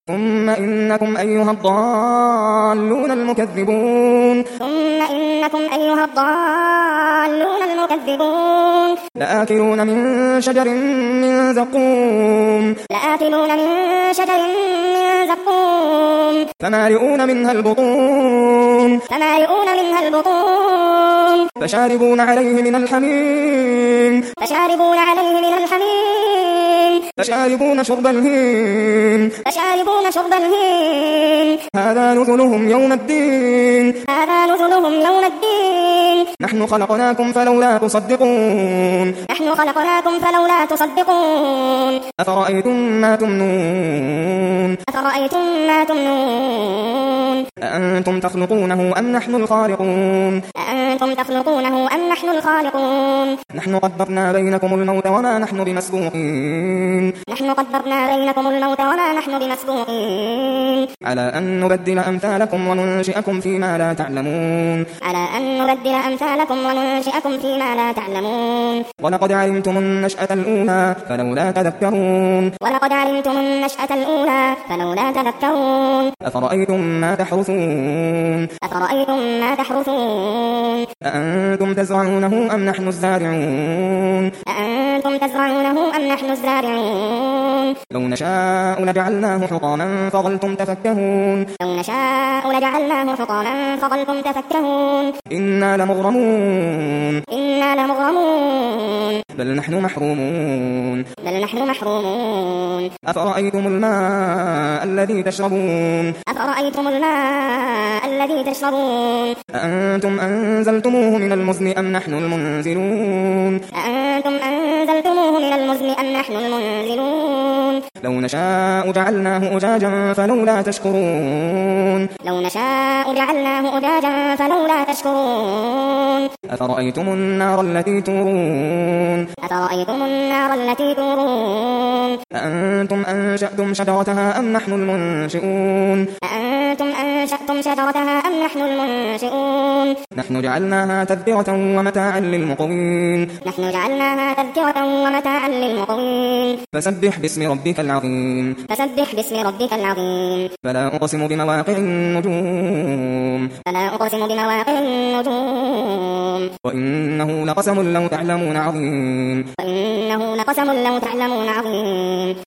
ثم إنكم أيها الضالون المكذبون لآكلون من شجر من زقوم فمالئون منها البطون فشاربون عليه من الحميم فشاربون شرب الهيم هذا نزلهم يوم الدين نحن خلقناكم فلولا تصدقون أفرأيتم ما تمنون أأنتم تخلقونه أم نحن الخالقون نحن قدرنا بينكم الموت وما نحن بمسبوقين على أن نبدل أمثالكم وننشئكم فيما لا تعلمون ولقد علمتم النشأة الأولى فلولا تذكرون أفرأيتم ما تحرثون أأنتم تزرعونه أم نحن الزارعون لو نشاء لجعلناه حطاما فظلتم تفكهون إنا لمغرمون بل نحن محرومون أفرأيتم الماء الذي تشربون أأنتم أنزلتموه من المزن أم نحن المنزلون لو نشاء جعلناه أجاجا فلولا تشكرون أفرأيتم النار التي تورون أأنتم أنشأتم شجرتها أم نحن المنشئون نحن جعلناها تذكرة ومتاعا للمقوين فسبح باسم ربك العظيم فلا أقسم بمواقع النجوم وإنه لقسم لو تعلمون عظيم